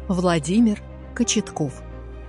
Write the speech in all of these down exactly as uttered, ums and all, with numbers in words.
Владимир Кочетков.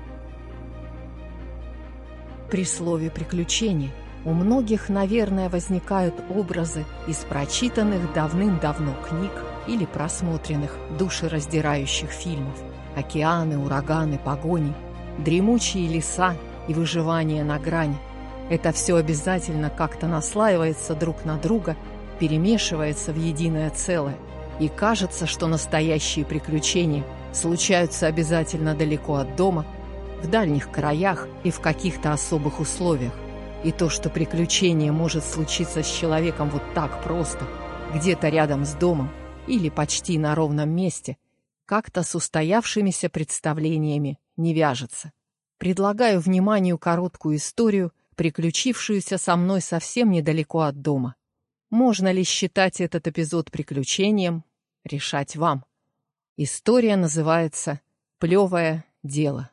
При слове «приключения» у многих, наверное, возникают образы из прочитанных давным-давно книг или просмотренных душераздирающих фильмов. Океаны, ураганы, погони, дремучие леса и выживание на грани. Это все обязательно как-то наслаивается друг на друга, перемешивается в единое целое. И кажется, что настоящие приключения случаются обязательно далеко от дома, в дальних краях и в каких-то особых условиях. И то, что приключение может случиться с человеком вот так просто, где-то рядом с домом или почти на ровном месте, как-то с устоявшимися представлениями не вяжется. Предлагаю вниманию короткую историю, приключившуюся со мной совсем недалеко от дома. Можно ли считать этот эпизод приключением? Решать вам. История называется «Плевое дело».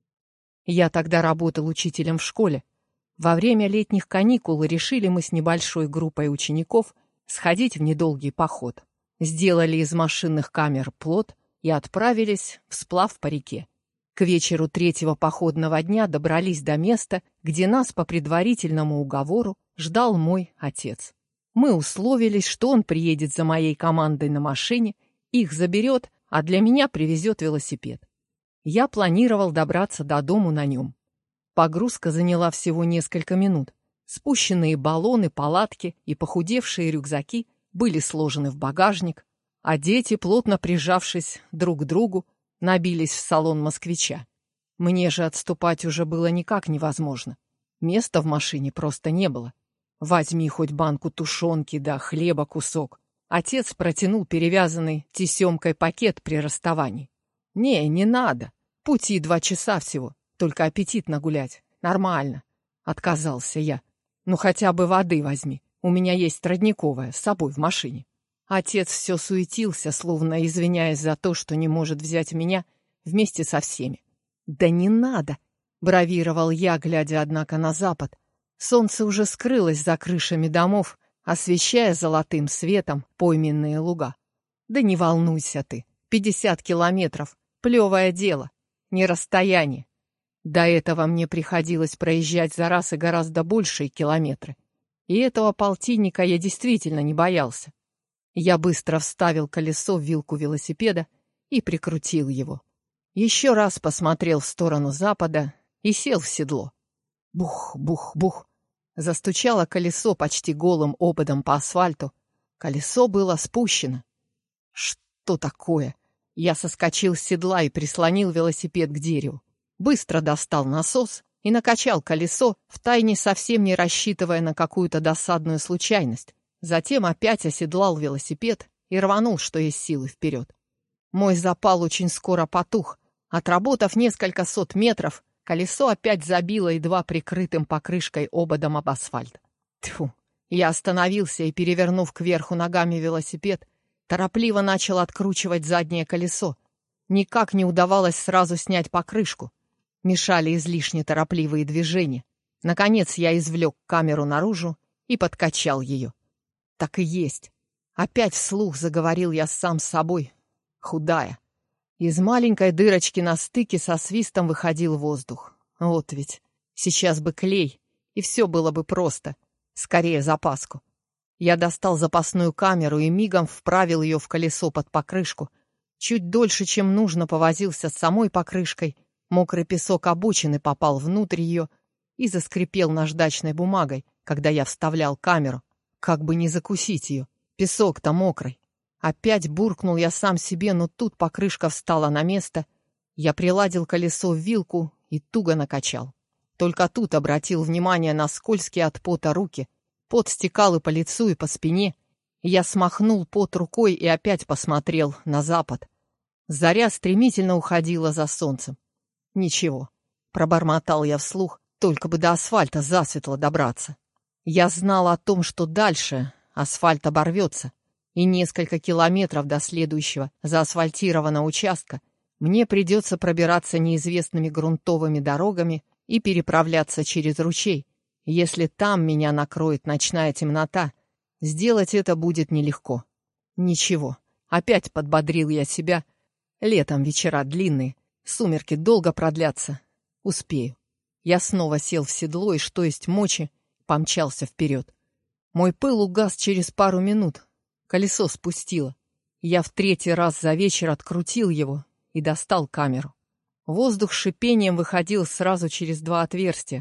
Я тогда работал учителем в школе. Во время летних каникул решили мы с небольшой группой учеников сходить в недолгий поход. Сделали из машинных камер плот и отправились в сплав по реке. К вечеру третьего походного дня добрались до места, где нас по предварительному уговору ждал мой отец. Мы условились, что он приедет за моей командой на машине, их заберет, а для меня привезет велосипед. Я планировал добраться до дому на нем. Погрузка заняла всего несколько минут. Спущенные баллоны, палатки и похудевшие рюкзаки были сложены в багажник, а дети, плотно прижавшись друг к другу, набились в салон москвича. Мне же отступать уже было никак невозможно. Места в машине просто не было. Возьми хоть банку тушенки да хлеба кусок. Отец протянул перевязанный тесемкой пакет при расставании. «Не, не надо. Пути два часа всего. Только аппетит нагулять. Нормально», — отказался я. «Ну хотя бы воды возьми. У меня есть родниковая с собой в машине». Отец все суетился, словно извиняясь за то, что не может взять меня вместе со всеми. «Да не надо!» — бравировал я, глядя, однако, на запад. Солнце уже скрылось за крышами домов, освещая золотым светом пойменные луга. «Да не волнуйся ты, пятьдесят километров, плевое дело, не расстояние. До этого мне приходилось проезжать за раз и гораздо большие километры. И этого полтинника я действительно не боялся. Я быстро вставил колесо в вилку велосипеда и прикрутил его. Еще раз посмотрел в сторону запада и сел в седло. Бух, бух, бух. Застучало колесо почти голым ободом по асфальту. Колесо было спущено. Что такое? Я соскочил с седла и прислонил велосипед к дереву. Быстро достал насос и накачал колесо, втайне совсем не рассчитывая на какую-то досадную случайность. Затем опять оседлал велосипед и рванул, что есть силы, вперед. Мой запал очень скоро потух. Отработав несколько сот метров, колесо опять забило едва прикрытым покрышкой ободом об асфальт. Тьфу! Я остановился и, перевернув кверху ногами велосипед, торопливо начал откручивать заднее колесо. Никак не удавалось сразу снять покрышку. Мешали излишне торопливые движения. Наконец я извлек камеру наружу и подкачал ее. Так и есть. Опять вслух заговорил я сам с собой. Худая. Из маленькой дырочки на стыке со свистом выходил воздух. Вот ведь. Сейчас бы клей, и все было бы просто. Скорее запаску. Я достал запасную камеру и мигом вправил ее в колесо под покрышку. Чуть дольше, чем нужно, повозился с самой покрышкой. Мокрый песок обочины попал внутрь ее и заскрипел наждачной бумагой, когда я вставлял камеру. Как бы не закусить ее. Песок-то мокрый. Опять буркнул я сам себе, но тут покрышка встала на место. Я приладил колесо в вилку и туго накачал. Только тут обратил внимание на скользкие от пота руки. Пот стекал и по лицу, и по спине. Я смахнул пот рукой и опять посмотрел на запад. Заря стремительно уходила за солнцем. «Ничего», — пробормотал я вслух, — «только бы до асфальта засветло добраться». Я знал о том, что дальше асфальт оборвется, и несколько километров до следующего заасфальтированного участка мне придется пробираться неизвестными грунтовыми дорогами и переправляться через ручей. Если там меня накроет ночная темнота, сделать это будет нелегко. Ничего, опять подбодрил я себя, Летом вечера длинные, сумерки долго продлятся. Успею. Я снова сел в седло и, что есть мочи, помчался вперед. Мой пыл угас через пару минут. Колесо спустило. Я в третий раз за вечер открутил его и достал камеру. Воздух с шипением выходил сразу через два отверстия.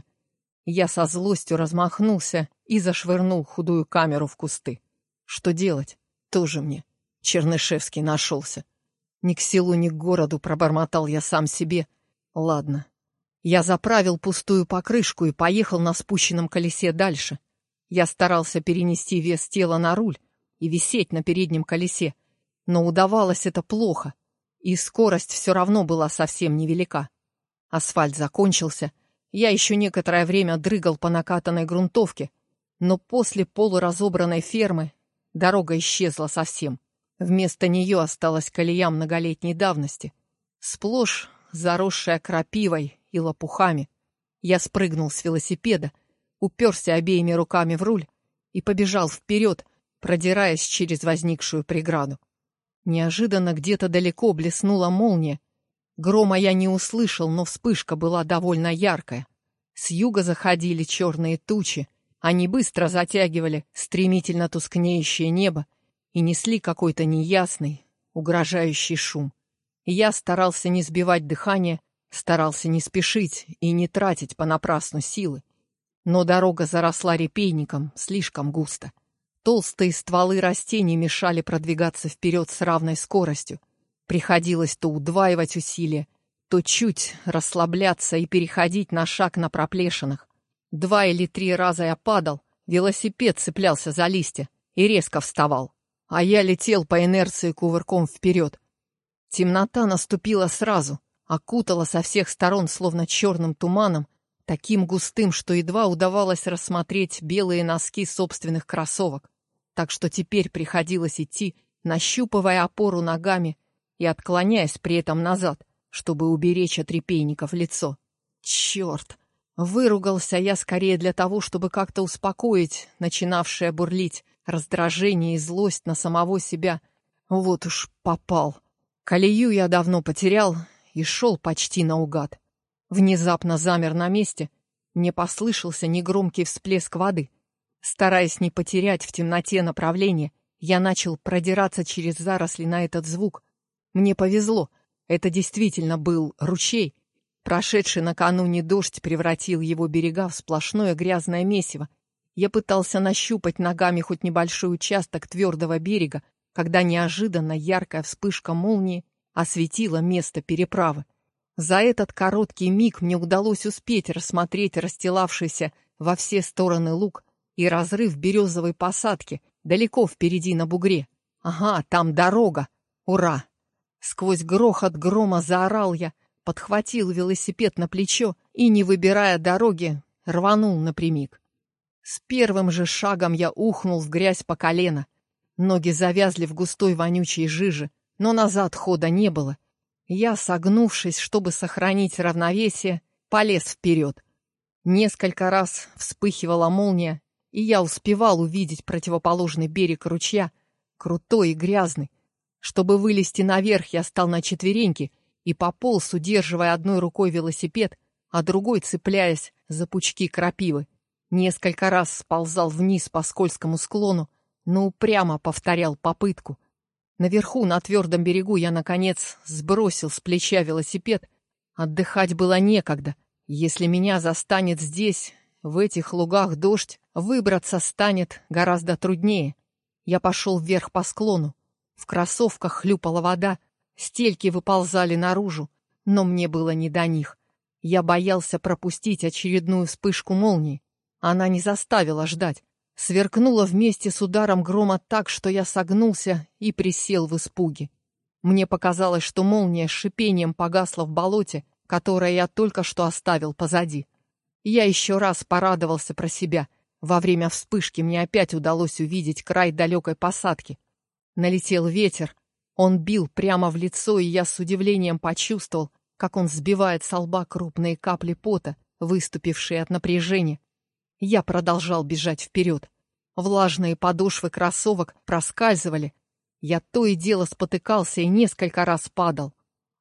Я со злостью размахнулся и зашвырнул худую камеру в кусты. Что делать? Тоже мне. Чернышевский нашелся. Ни к селу, ни к городу, пробормотал я сам себе. Ладно. Я заправил пустую покрышку и поехал на спущенном колесе дальше. Я старался перенести вес тела на руль и висеть на переднем колесе, но удавалось это плохо, и скорость все равно была совсем невелика. Асфальт закончился. Я еще некоторое время дрыгал по накатанной грунтовке, но после полуразобранной фермы дорога исчезла совсем. Вместо нее осталась колея многолетней давности, сплошь заросшая крапивой и лопухами. Я спрыгнул с велосипеда, уперся обеими руками в руль и побежал вперед, продираясь через возникшую преграду. Неожиданно где-то далеко блеснула молния. Грома я не услышал, но вспышка была довольно яркая. С юга заходили черные тучи. Они быстро затягивали стремительно тускнеющее небо и несли какой-то неясный, угрожающий шум. Я старался не сбивать дыхание, старался не спешить и не тратить понапрасну силы. Но дорога заросла репейником слишком густо. Толстые стволы растений мешали продвигаться вперед с равной скоростью. Приходилось то удваивать усилия, то чуть расслабляться и переходить на шаг на проплешинах. Два или три раза я падал, велосипед цеплялся за листья и резко вставал, а я летел по инерции кувырком вперед. Темнота наступила сразу, окутала со всех сторон словно черным туманом, таким густым, что едва удавалось рассмотреть белые носки собственных кроссовок. Так что теперь приходилось идти, нащупывая опору ногами и отклоняясь при этом назад, чтобы уберечь от репейников лицо. Черт! Выругался я скорее для того, чтобы как-то успокоить начинавшее бурлить раздражение и злость на самого себя. Вот уж попал. Колею я давно потерял и шел почти наугад. Внезапно замер на месте, мне послышался негромкий всплеск воды. Стараясь не потерять в темноте направление, я начал продираться через заросли на этот звук. Мне повезло, это действительно был ручей. Прошедший накануне дождь превратил его берега в сплошное грязное месиво. Я пытался нащупать ногами хоть небольшой участок твердого берега, когда неожиданно яркая вспышка молнии осветила место переправы. За этот короткий миг мне удалось успеть рассмотреть расстилавшийся во все стороны луг и разрыв березовой посадки далеко впереди на бугре. Ага, там дорога. Ура! Сквозь грохот грома заорал я, подхватил велосипед на плечо и, не выбирая дороги, рванул напрямик. С первым же шагом я ухнул в грязь по колено. Ноги завязли в густой вонючей жиже, но назад хода не было. Я, согнувшись, чтобы сохранить равновесие, полез вперед. Несколько раз вспыхивала молния, и я успевал увидеть противоположный берег ручья, крутой и грязный. Чтобы вылезти наверх, я стал на четвереньки и пополз, удерживая одной рукой велосипед, а другой цепляясь за пучки крапивы. Несколько раз сползал вниз по скользкому склону, но упрямо повторял попытку. Наверху, на твердом берегу, я, наконец, сбросил с плеча велосипед. Отдыхать было некогда. Если меня застанет здесь, в этих лугах дождь, выбраться станет гораздо труднее. Я пошел вверх по склону. В кроссовках хлюпала вода, стельки выползали наружу, но мне было не до них. Я боялся пропустить очередную вспышку молнии. Она не заставила ждать. Сверкнула вместе с ударом грома так, что я согнулся и присел в испуге. Мне показалось, что молния с шипением погасла в болоте, которое я только что оставил позади. Я еще раз порадовался про себя. Во время вспышки мне опять удалось увидеть край далекой посадки. Налетел ветер, он бил прямо в лицо, и я с удивлением почувствовал, как он сбивает со лба крупные капли пота, выступившие от напряжения. Я продолжал бежать вперед. Влажные подошвы кроссовок проскальзывали. Я то и дело спотыкался и несколько раз падал.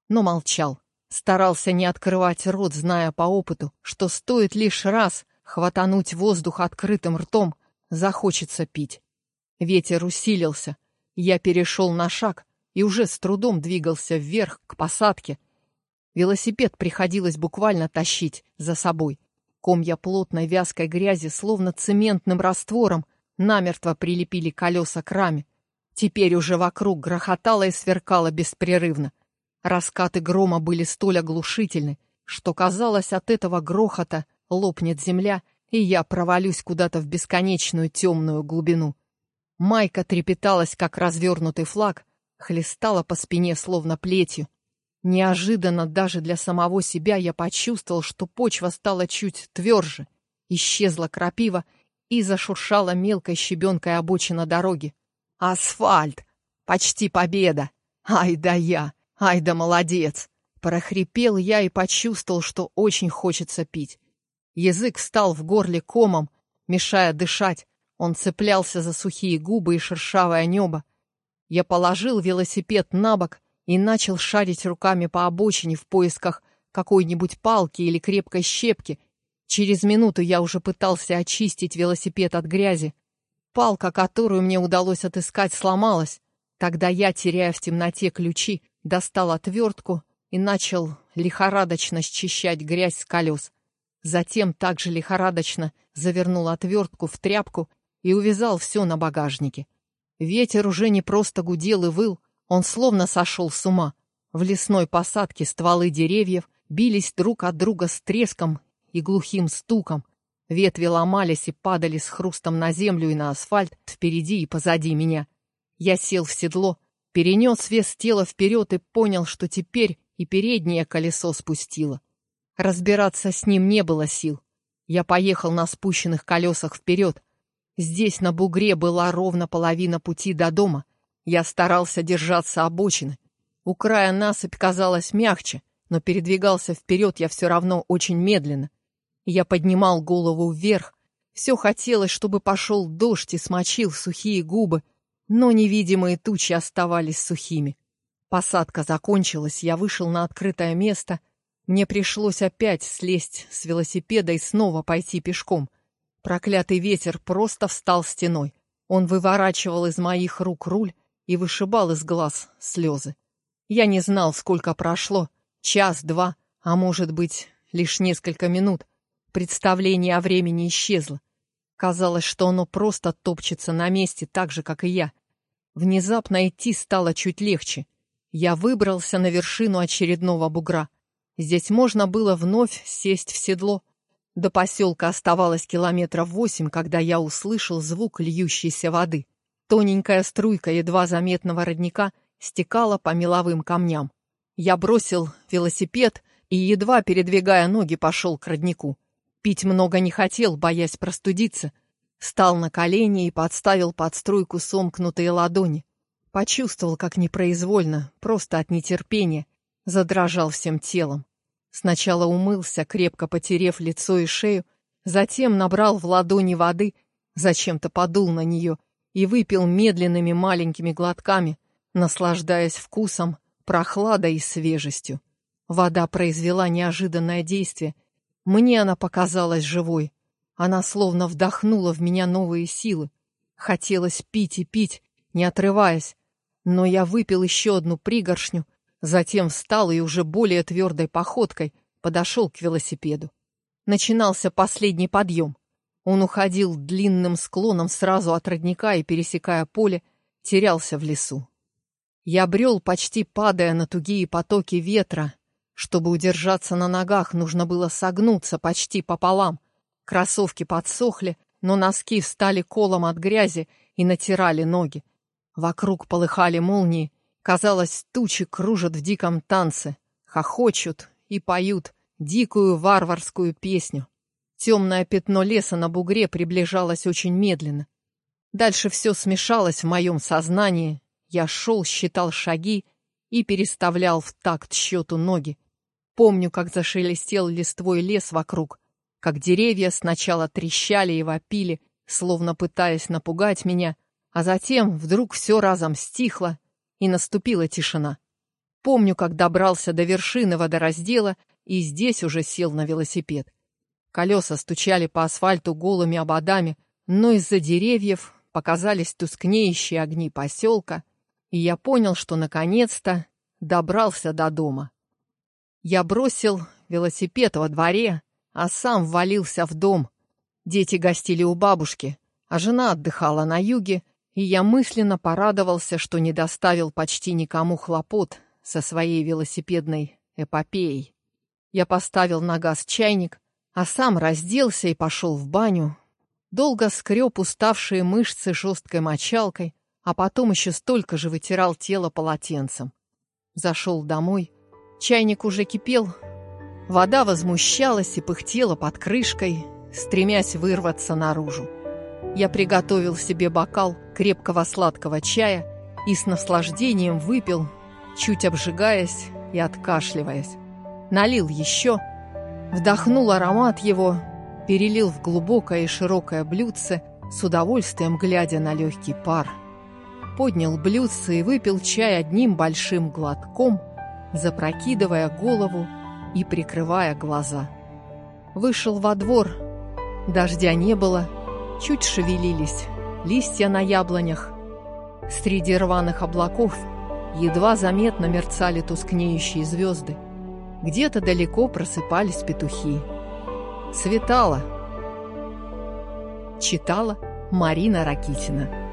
но молчал. Старался не открывать рот, зная по опыту, что стоит лишь раз хватануть воздух открытым ртом, захочется пить. Ветер усилился. Я перешел на шаг и уже с трудом двигался вверх к посадке. Велосипед приходилось буквально тащить за собой. Комья плотной вязкой грязи, словно цементным раствором, намертво прилепили колеса к раме. Теперь уже вокруг грохотало и сверкало беспрерывно. Раскаты грома были столь оглушительны, что казалось, от этого грохота лопнет земля, и я провалюсь куда-то в бесконечную темную глубину. Майка трепеталась, как развернутый флаг, хлестала по спине, словно плетью. Неожиданно даже для самого себя я почувствовал, что почва стала чуть тверже, исчезла крапива и зашуршала мелкой щебенкой обочина дороги. Асфальт! Почти победа! Ай да я! Ай да молодец! Прохрипел я и почувствовал, что очень хочется пить. Язык встал в горле комом, мешая дышать. Он цеплялся за сухие губы и шершавое небо. Я положил велосипед на бок и начал шарить руками по обочине в поисках какой-нибудь палки или крепкой щепки. Через минуту я уже пытался очистить велосипед от грязи. Палка, которую мне удалось отыскать, сломалась. Тогда я, теряя в темноте ключи, достал отвертку и начал лихорадочно счищать грязь с колес. Затем также лихорадочно завернул отвертку в тряпку и увязал все на багажнике. Ветер уже не просто гудел и выл, он словно сошел с ума. В лесной посадке стволы деревьев бились друг от друга с треском и глухим стуком. Ветви ломались и падали с хрустом на землю и на асфальт впереди и позади меня. Я сел в седло, перенес вес тела вперед и понял, что теперь и переднее колесо спустило. Разбираться с ним не было сил. Я поехал на спущенных колесах вперед. Здесь на бугре была ровно половина пути до дома. Я старался держаться обочины. У края насыпь казалась мягче, но передвигался вперед я все равно очень медленно. Я поднимал голову вверх. Все хотелось, чтобы пошел дождь и смочил сухие губы, но невидимые тучи оставались сухими. Посадка закончилась, я вышел на открытое место. Мне пришлось опять слезть с велосипеда и снова пойти пешком. Проклятый ветер просто встал стеной. Он выворачивал из моих рук руль и вышибал из глаз слезы. Я не знал, сколько прошло, час, два, а может быть, лишь несколько минут. Представление о времени исчезло. Казалось, что оно просто топчется на месте, так же, как и я. Внезапно идти стало чуть легче. Я выбрался на вершину очередного бугра. Здесь можно было вновь сесть в седло. До поселка оставалось километров восемь, когда я услышал звук льющейся воды. Тоненькая струйка едва заметного родника стекала по меловым камням. Я бросил велосипед и, едва передвигая ноги, пошел к роднику. Пить много не хотел, боясь простудиться. Встал на колени и подставил под струйку сомкнутые ладони. Почувствовал, как непроизвольно, просто от нетерпения, задрожал всем телом. Сначала умылся, крепко потерев лицо и шею, затем набрал в ладони воды, зачем-то подул на нее и выпил медленными маленькими глотками, наслаждаясь вкусом, прохладой и свежестью. Вода произвела неожиданное действие. Мне она показалась живой. Она словно вдохнула в меня новые силы. Хотелось пить и пить, не отрываясь. Но я выпил еще одну пригоршню, затем встал и уже более твердой походкой подошел к велосипеду. Начинался последний подъем. Он уходил длинным склоном сразу от родника и, пересекая поле, терялся в лесу. Я брел, почти падая на тугие потоки ветра. Чтобы удержаться на ногах, нужно было согнуться почти пополам. Кроссовки подсохли, но носки встали колом от грязи и натирали ноги. Вокруг полыхали молнии. Казалось, тучи кружат в диком танце, хохочут и поют дикую варварскую песню. Темное пятно леса на бугре приближалось очень медленно. Дальше все смешалось в моем сознании. Я шел, считал шаги и переставлял в такт счету ноги. Помню, как зашелестел листвой лес вокруг, как деревья сначала трещали и вопили, словно пытаясь напугать меня, а затем вдруг все разом стихло, и наступила тишина. Помню, как добрался до вершины водораздела и здесь уже сел на велосипед. Колеса стучали по асфальту голыми ободами, но из-за деревьев показались тускнеющие огни поселка, и я понял, что наконец-то добрался до дома. Я бросил велосипед во дворе, а сам ввалился в дом. Дети гостили у бабушки, а жена отдыхала на юге, и я мысленно порадовался, что не доставил почти никому хлопот со своей велосипедной эпопеей. Я поставил на газ чайник, а сам разделся и пошел в баню. Долго скреб уставшие мышцы жесткой мочалкой, а потом еще столько же вытирал тело полотенцем. Зашел домой. Чайник уже кипел. Вода возмущалась и пыхтела под крышкой, стремясь вырваться наружу. Я приготовил себе бокал крепкого сладкого чая и с наслаждением выпил, чуть обжигаясь и откашливаясь. Налил еще, вдохнул аромат его, перелил в глубокое и широкое блюдце, с удовольствием глядя на легкий пар. Поднял блюдце и выпил чай одним большим глотком, запрокидывая голову и прикрывая глаза. Вышел во двор. Дождя не было, чуть шевелились листья на яблонях. Среди рваных облаков едва заметно мерцали тускнеющие звезды. Где-то далеко просыпались петухи. Светало. Читала Марина Ракитина.